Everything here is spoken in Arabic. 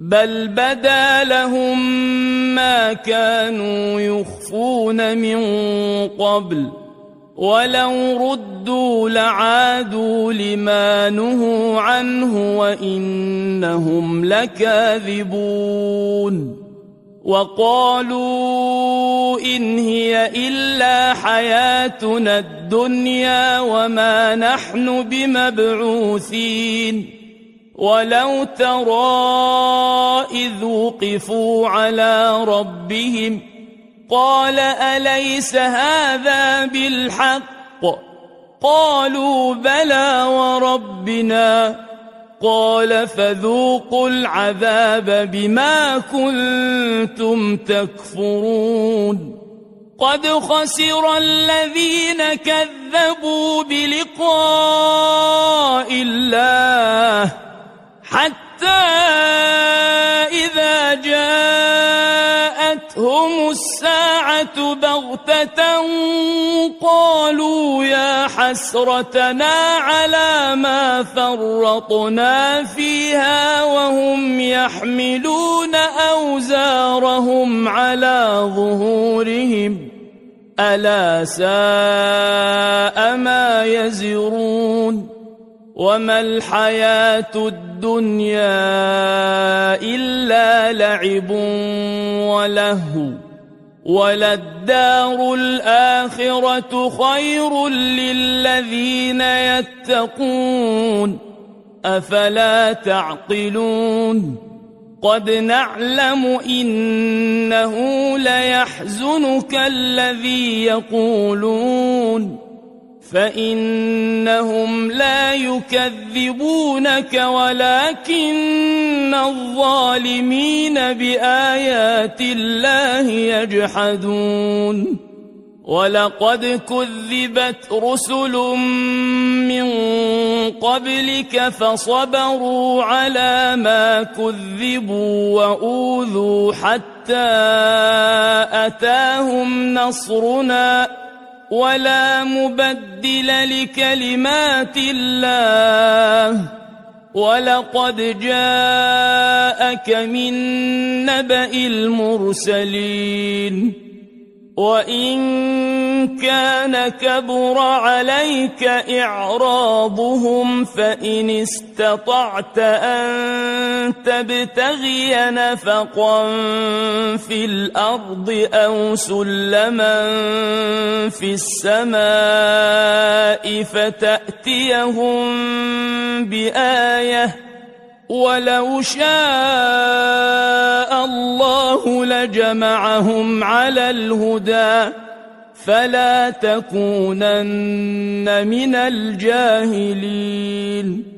بل بدا لهم ما كانوا يخفون من قبل ولو ردوا لعادوا لما نهوا عنه وإنهم لكاذبون وقالوا إن هي إلا حياتنا الدنيا وما نحن بمبعوثين ولو ترى إذ وقفوا على ربهم قال أليس هذا بالحق قالوا بلى وربنا قال فذوقوا العذاب بما كنتم تكفرون قد خسر الذين كذبوا بلقاء الله حتى إذا جاءتهم الساعة بغتة قالوا يا حسرتنا على ما فرطنا فيها وهم يحملون أوزارهم على ظهورهم ألا ساء ما يزرون وما الحياة الدنيا إلا لعب ولهو وللدار الآخرة خير للذين يتقون أفلا تعقلون قد نعلم إنه ليحزنك الذي يقولون فإنهم لا يكذبونك ولكن الظالمين بآيات الله يجحدون ولقد كذبت رسل من قبلك فصبروا على ما كذبوا وأوذوا حتى أتاهم نصرنا ولا مبدل لكلمات الله ولقد جاءك من نبأ المرسلين وإن كان كبر عليك إعراضهم فإن استطعت أن تبتغي نفقا في الأرض أو سلما في السماء فتأتيهم بآية ولو شاء الله لجمعهم على الهدى فلا تكونن من الجاهلين